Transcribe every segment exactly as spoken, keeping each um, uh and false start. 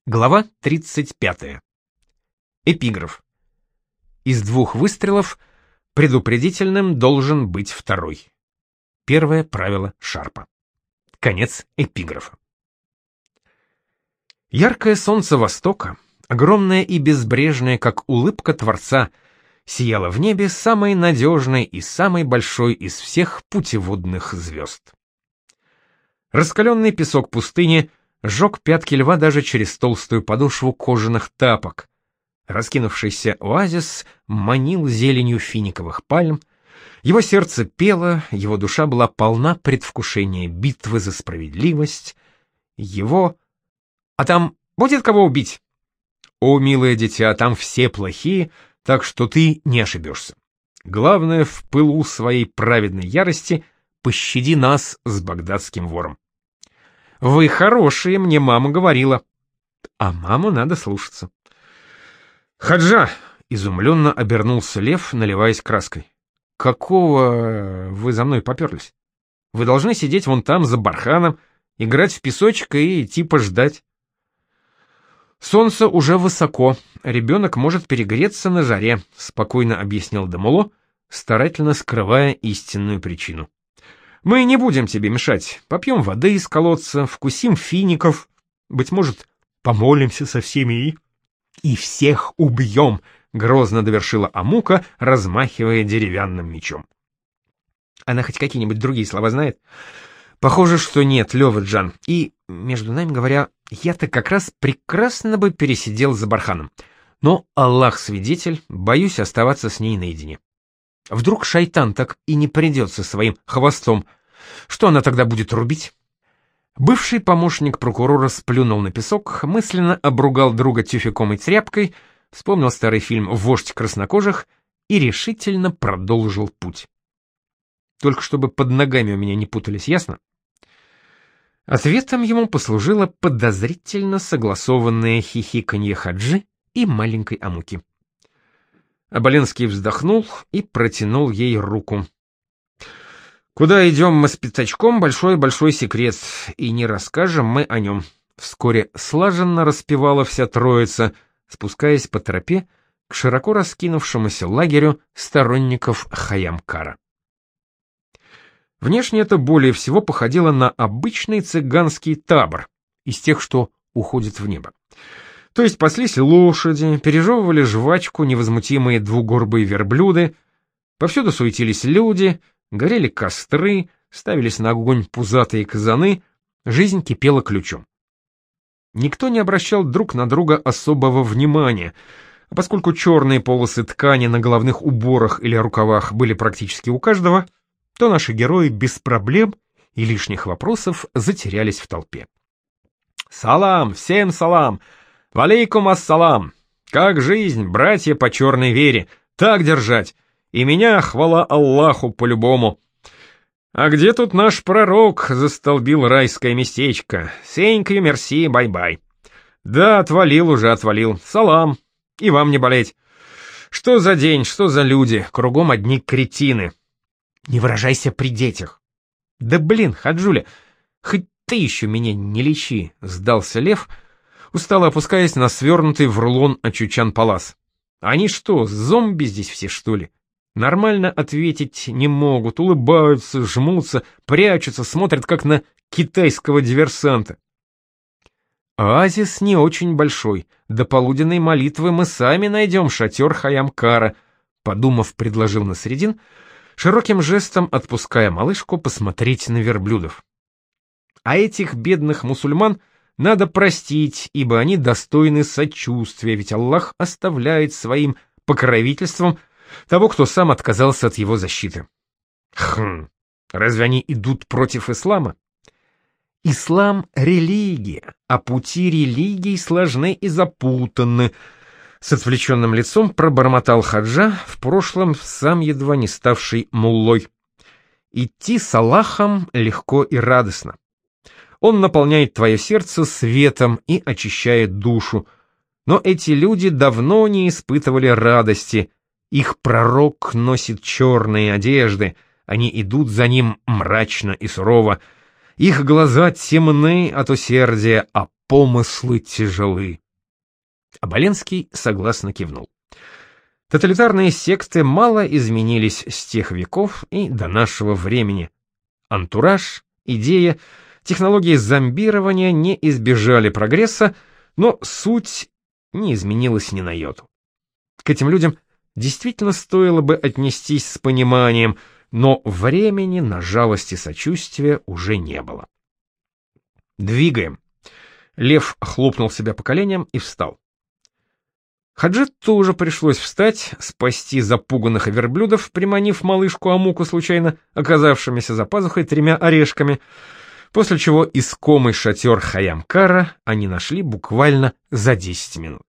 Глава тридцать пятая. Эпиграф. Из двух выстрелов предупредительным должен быть второй. Первое правило Шарпа. Конец эпиграфа. Яркое солнце востока, огромное и безбрежное, как улыбка Творца, сияло в небе самой надежной и самой большой из всех путеводных звезд. Раскаленный песок пустыни жег пятки льва даже через толстую подошву кожаных тапок. Раскинувшийся оазис манил зеленью финиковых пальм, его сердце пело, его душа была полна предвкушения битвы за справедливость, его... А там будет кого убить? О, милое дитя, там все плохие, так что ты не ошибешься. Главное, в пылу своей праведной ярости пощади нас с багдадским вором. Вы хорошие, мне мама говорила. А маму надо слушаться. Хаджа! Изумленно обернулся лев, наливаясь краской. Какого вы за мной поперлись? Вы должны сидеть вон там за барханом, играть в песочек и типа ждать. Солнце уже высоко, ребенок может перегреться на жаре, спокойно объяснил Дамуло, старательно скрывая истинную причину. Мы не будем тебе мешать, попьем воды из колодца, вкусим фиников, быть может, помолимся со всеми и... И всех убьем, грозно довершила Амука, размахивая деревянным мечом. Она хоть какие-нибудь другие слова знает? Похоже, что нет, Лёва-джан. И, между нами говоря, я-то как раз прекрасно бы пересидел за барханом. Но, Аллах свидетель, боюсь оставаться с ней наедине. Вдруг шайтан так и не придет со своим хвостом. Что она тогда будет рубить? Бывший помощник прокурора сплюнул на песок, мысленно обругал друга тюфяком и тряпкой, вспомнил старый фильм «Вождь краснокожих» и решительно продолжил путь. Только чтобы под ногами у меня не путались, ясно? Ответом ему послужило подозрительно согласованное хихиканье Хаджи и маленькой Амуки. Аболенский вздохнул и протянул ей руку. «Куда идем мы с пятачком, большой-большой секрет, и не расскажем мы о нем». Вскоре слаженно распевала вся троица, спускаясь по тропе к широко раскинувшемуся лагерю сторонников Хайям-Кара. Внешне это более всего походило на обычный цыганский табор, из тех, что уходят в небо. То есть паслись лошади, пережевывали жвачку невозмутимые двугорбые верблюды, повсюду суетились люди, горели костры, ставились на огонь пузатые казаны, жизнь кипела ключом. Никто не обращал друг на друга особого внимания, а поскольку черные полосы ткани на головных уборах или рукавах были практически у каждого, то наши герои без проблем и лишних вопросов затерялись в толпе. «Салам! Всем салам! Валейкум ассалам! Как жизнь, братья по черной вере! Так держать! И меня, хвала Аллаху, по-любому! А где тут наш пророк?» — застолбил райское местечко. «Сенькью мерси, бай-бай!» «Да, отвалил уже, отвалил. Салам! И вам не болеть! Что за день, что за люди? Кругом одни кретины!» «Не выражайся при детях!» «Да блин, Хаджуля, хоть ты еще меня не лечи!» — сдался лев, устало опускаясь на свернутый в рулон очучан-палас. «Они что, зомби здесь все, что ли? Нормально ответить не могут, улыбаются, жмутся, прячутся, смотрят как на китайского диверсанта». «Оазис не очень большой, до полуденной молитвы мы сами найдем шатер Хайям-Кара», — подумав, предложил Насредин, широким жестом отпуская малышку посмотреть на верблюдов. «А этих бедных мусульман надо простить, ибо они достойны сочувствия, ведь Аллах оставляет своим покровительством того, кто сам отказался от его защиты». Хм, разве они идут против ислама? Ислам — религия, а пути религий сложны и запутаны. С отвлеченным лицом пробормотал Хаджа, в прошлом сам едва не ставший муллой. Идти с Аллахом легко и радостно. Он наполняет твое сердце светом и очищает душу. Но эти люди давно не испытывали радости. Их пророк носит черные одежды, они идут за ним мрачно и сурово. Их глаза темны от усердия, а помыслы тяжелы. Оболенский согласно кивнул. Тоталитарные секты мало изменились с тех веков и до нашего времени. Антураж, идея, технологии зомбирования не избежали прогресса, но суть не изменилась ни на йоту. К этим людям действительно стоило бы отнестись с пониманием, но времени на жалость и сочувствие уже не было. «Двигаем!» Лев хлопнул себя по коленям и встал. Хаджи тоже пришлось встать, спасти запуганных верблюдов, приманив малышку Амуку случайно оказавшимися за пазухой тремя орешками, после чего искомый шатер Хайям-Кара они нашли буквально за десять минут.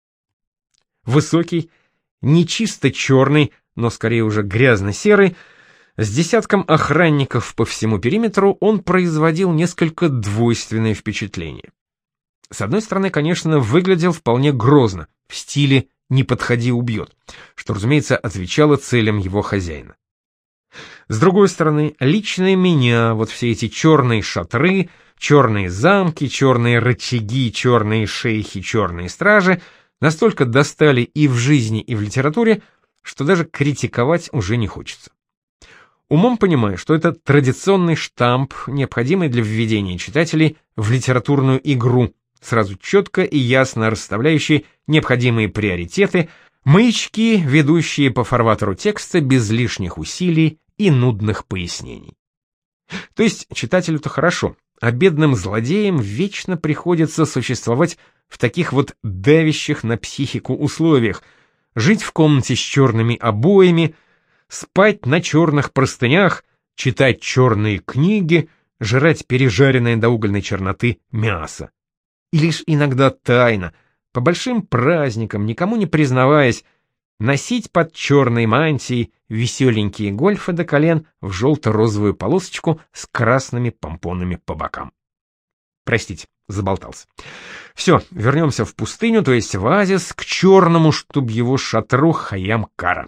Высокий, не чисто черный, но скорее уже грязно-серый, с десятком охранников по всему периметру он производил несколько двойственное впечатление. С одной стороны, конечно, выглядел вполне грозно, в стиле «не подходи, убьет», что, разумеется, отвечало целям его хозяина. С другой стороны, лично меня вот все эти черные шатры, черные замки, черные рычаги, черные шейхи, черные стражи настолько достали и в жизни, и в литературе, что даже критиковать уже не хочется. Умом понимаю, что это традиционный штамп, необходимый для введения читателей в литературную игру, сразу четко и ясно расставляющий необходимые приоритеты, маячки, ведущие по фарватеру текста без лишних усилий и нудных пояснений. То есть читателю-то хорошо, а бедным злодеям вечно приходится существовать в таких вот давящих на психику условиях, жить в комнате с черными обоями, спать на черных простынях, читать черные книги, жрать пережаренное до угольной черноты мясо. И лишь иногда тайно, по большим праздникам, никому не признаваясь, носить под черной мантией веселенькие гольфы до колен в желто-розовую полосочку с красными помпонами по бокам. Простите, заболтался. Все, вернемся в пустыню, то есть в оазис, к черному, чтоб его шатру Хайям-Кара.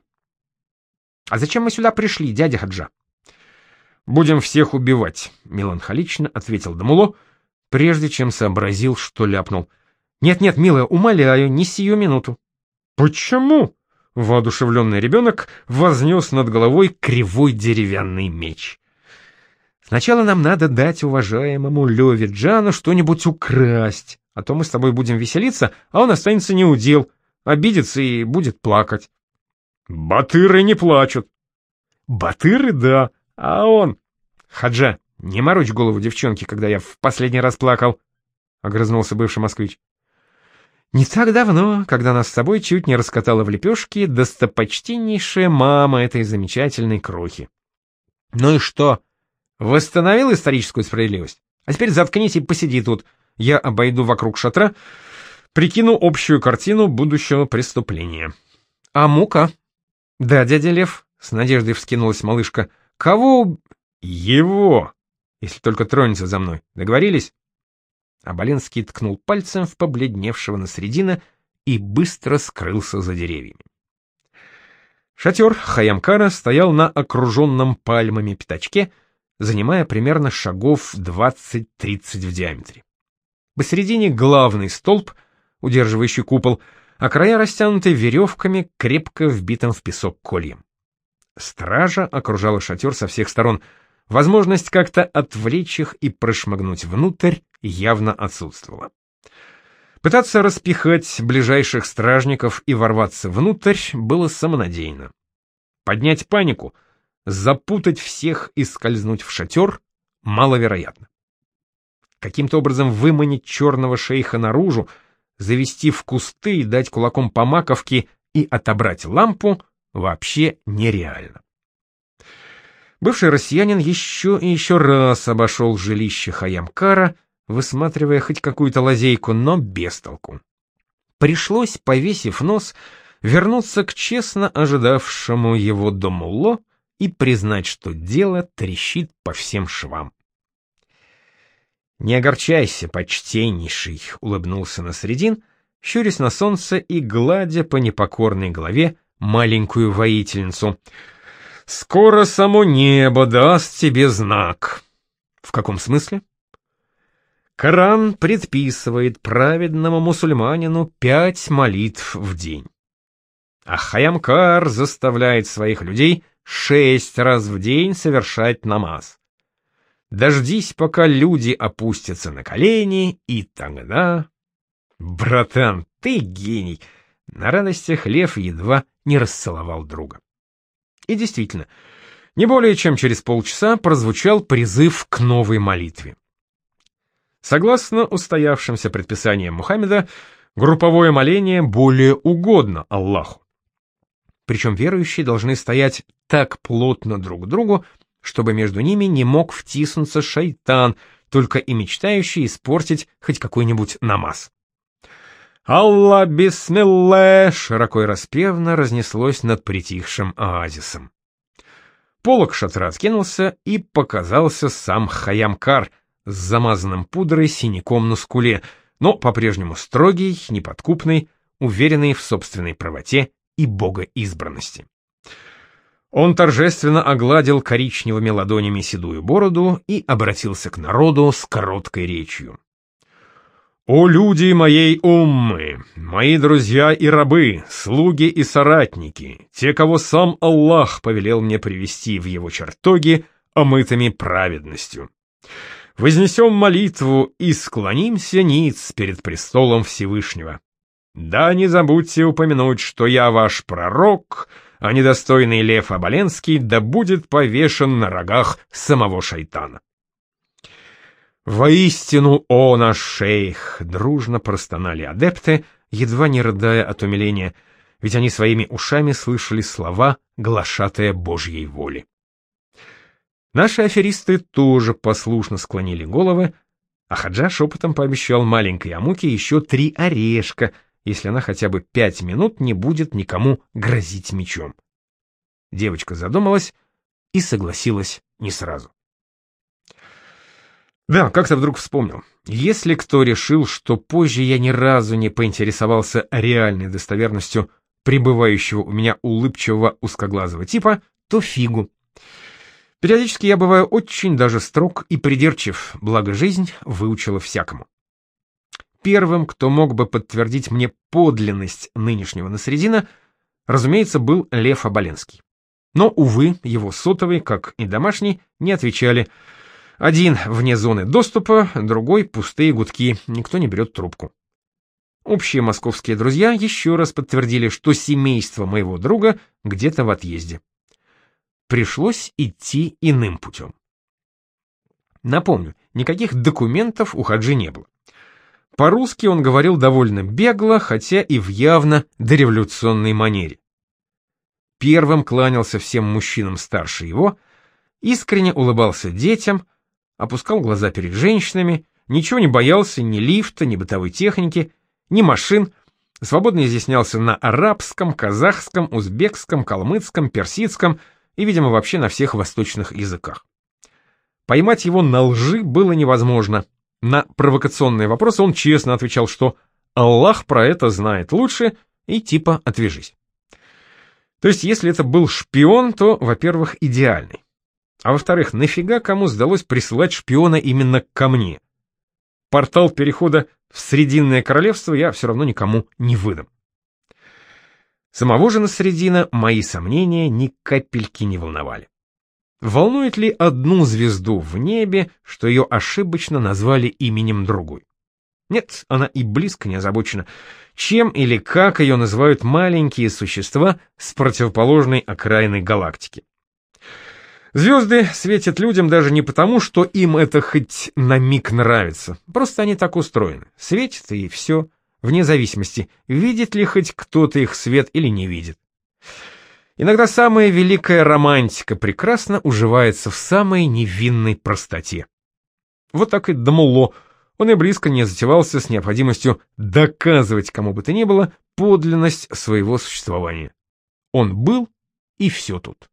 А зачем мы сюда пришли, дядя Хаджа? Будем всех убивать, меланхолично ответил Дамуло, прежде чем сообразил, что ляпнул. «Нет-нет, милая, умоляю, не сию минуту». «Почему?» — воодушевленный ребенок вознес над головой кривой деревянный меч. «Сначала нам надо дать уважаемому Леве Джану что-нибудь украсть, а то мы с тобой будем веселиться, а он останется неудел, обидится и будет плакать». «Батыры не плачут». «Батыры, да, а он...» «Хаджа, не морочь голову девчонке, когда я в последний раз плакал», — огрызнулся бывший москвич. «Не так давно, когда нас с собой чуть не раскатала в лепешки достопочтеннейшая мама этой замечательной крохи». «Ну и что? Восстановил историческую справедливость? А теперь заткнись и посиди тут. Я обойду вокруг шатра, прикину общую картину будущего преступления». «А мука?» «Да, дядя Лев», — с надеждой вскинулась малышка. «Кого?» «Его, если только тронется за мной. Договорились?» Оболенский ткнул пальцем в побледневшего Насреддина и быстро скрылся за деревьями. Шатер Хайям-Кара стоял на окруженном пальмами пятачке, занимая примерно шагов двадцать-тридцать в диаметре. Посередине главный столб, удерживающий купол, а края растянуты веревками, крепко вбитым в песок кольем. Стража окружала шатер со всех сторон. Возможность как-то отвлечь их и прошмыгнуть внутрь явно отсутствовала. Пытаться распихать ближайших стражников и ворваться внутрь было самонадеянно. Поднять панику, запутать всех и скользнуть в шатер маловероятно. Каким-то образом выманить черного шейха наружу, завести в кусты и дать кулаком по маковке и отобрать лампу вообще нереально. Бывший россиянин еще и еще раз обошел жилище Хайям-Кара, высматривая хоть какую-то лазейку, но без толку. Пришлось, повесив нос, вернуться к честно ожидавшему его Дамуло и признать, что дело трещит по всем швам. «Не огорчайся, почтеннейший», — улыбнулся Насреддин, щурясь на солнце и гладя по непокорной голове маленькую воительницу. «Скоро само небо даст тебе знак». «В каком смысле?» Коран предписывает праведному мусульманину пять молитв в день. А Хайямкар заставляет своих людей шесть раз в день совершать намаз. Дождись, пока люди опустятся на колени, и тогда... Братан, ты гений! На радостях Лев едва не расцеловал друга. И действительно, не более чем через полчаса прозвучал призыв к новой молитве. Согласно устоявшимся предписаниям Мухаммеда, групповое моление более угодно Аллаху. Причем верующие должны стоять так плотно друг к другу, чтобы между ними не мог втиснуться шайтан, только и мечтающий испортить хоть какой-нибудь намаз. «Аллах бисмилле!» широко и распевно разнеслось над притихшим оазисом. Полог шатра откинулся, и показался сам Хайямкар с замазанным пудрой синяком на скуле, но по-прежнему строгий, неподкупный, уверенный в собственной правоте и богоизбранности. Он торжественно огладил коричневыми ладонями седую бороду и обратился к народу с короткой речью. «О люди моей уммы, мои друзья и рабы, слуги и соратники, те, кого сам Аллах повелел мне привести в его чертоги, омытыми праведностью. Вознесем молитву и склонимся ниц перед престолом Всевышнего. Да не забудьте упомянуть, что я ваш пророк, а недостойный Лев Оболенский да будет повешен на рогах самого шайтана». «Воистину, о наш шейх!» — дружно простонали адепты, едва не рыдая от умиления, ведь они своими ушами слышали слова глашатая Божьей воли. Наши аферисты тоже послушно склонили головы, а Хаджа шепотом пообещал маленькой Амуке еще три орешка, если она хотя бы пять минут не будет никому грозить мечом. Девочка задумалась и согласилась не сразу. Да, как-то вдруг вспомнил. Если кто решил, что позже я ни разу не поинтересовался реальной достоверностью пребывающего у меня улыбчивого узкоглазого типа, то фигу. Периодически я бываю очень даже строг и придирчив, благо жизнь выучила всякому. Первым, кто мог бы подтвердить мне подлинность нынешнего Насреддина, разумеется, был Лев Оболенский. Но, увы, его сотовый, как и домашний, не отвечали. Один вне зоны доступа, другой пустые гудки, никто не берет трубку. Общие московские друзья еще раз подтвердили, что семейство моего друга где-то в отъезде. Пришлось идти иным путем. Напомню, никаких документов у Хаджи не было. По-русски он говорил довольно бегло, хотя и в явно дореволюционной манере. Первым кланялся всем мужчинам старше его, искренне улыбался детям, опускал глаза перед женщинами, ничего не боялся ни лифта, ни бытовой техники, ни машин, свободно изъяснялся на арабском, казахском, узбекском, калмыцком, персидском и, видимо, вообще на всех восточных языках. Поймать его на лжи было невозможно. На провокационные вопросы он честно отвечал, что Аллах про это знает лучше, и типа отвяжись. То есть, если это был шпион, то, во-первых, идеальный. А во-вторых, нафига кому сдалось присылать шпиона именно ко мне? Портал перехода в Срединное королевство я все равно никому не выдам. Самого же Насреддина мои сомнения ни капельки не волновали. Волнует ли одну звезду в небе, что ее ошибочно назвали именем другой? Нет, она и близко не озабочена, чем или как ее называют маленькие существа с противоположной окраины галактики. Звезды светят людям даже не потому, что им это хоть на миг нравится, просто они так устроены, светят и все, вне зависимости, видит ли хоть кто-то их свет или не видит. Иногда самая великая романтика прекрасно уживается в самой невинной простоте. Вот так и Дамулло, он и близко не затевался с необходимостью доказывать кому бы то ни было подлинность своего существования. Он был, и все тут.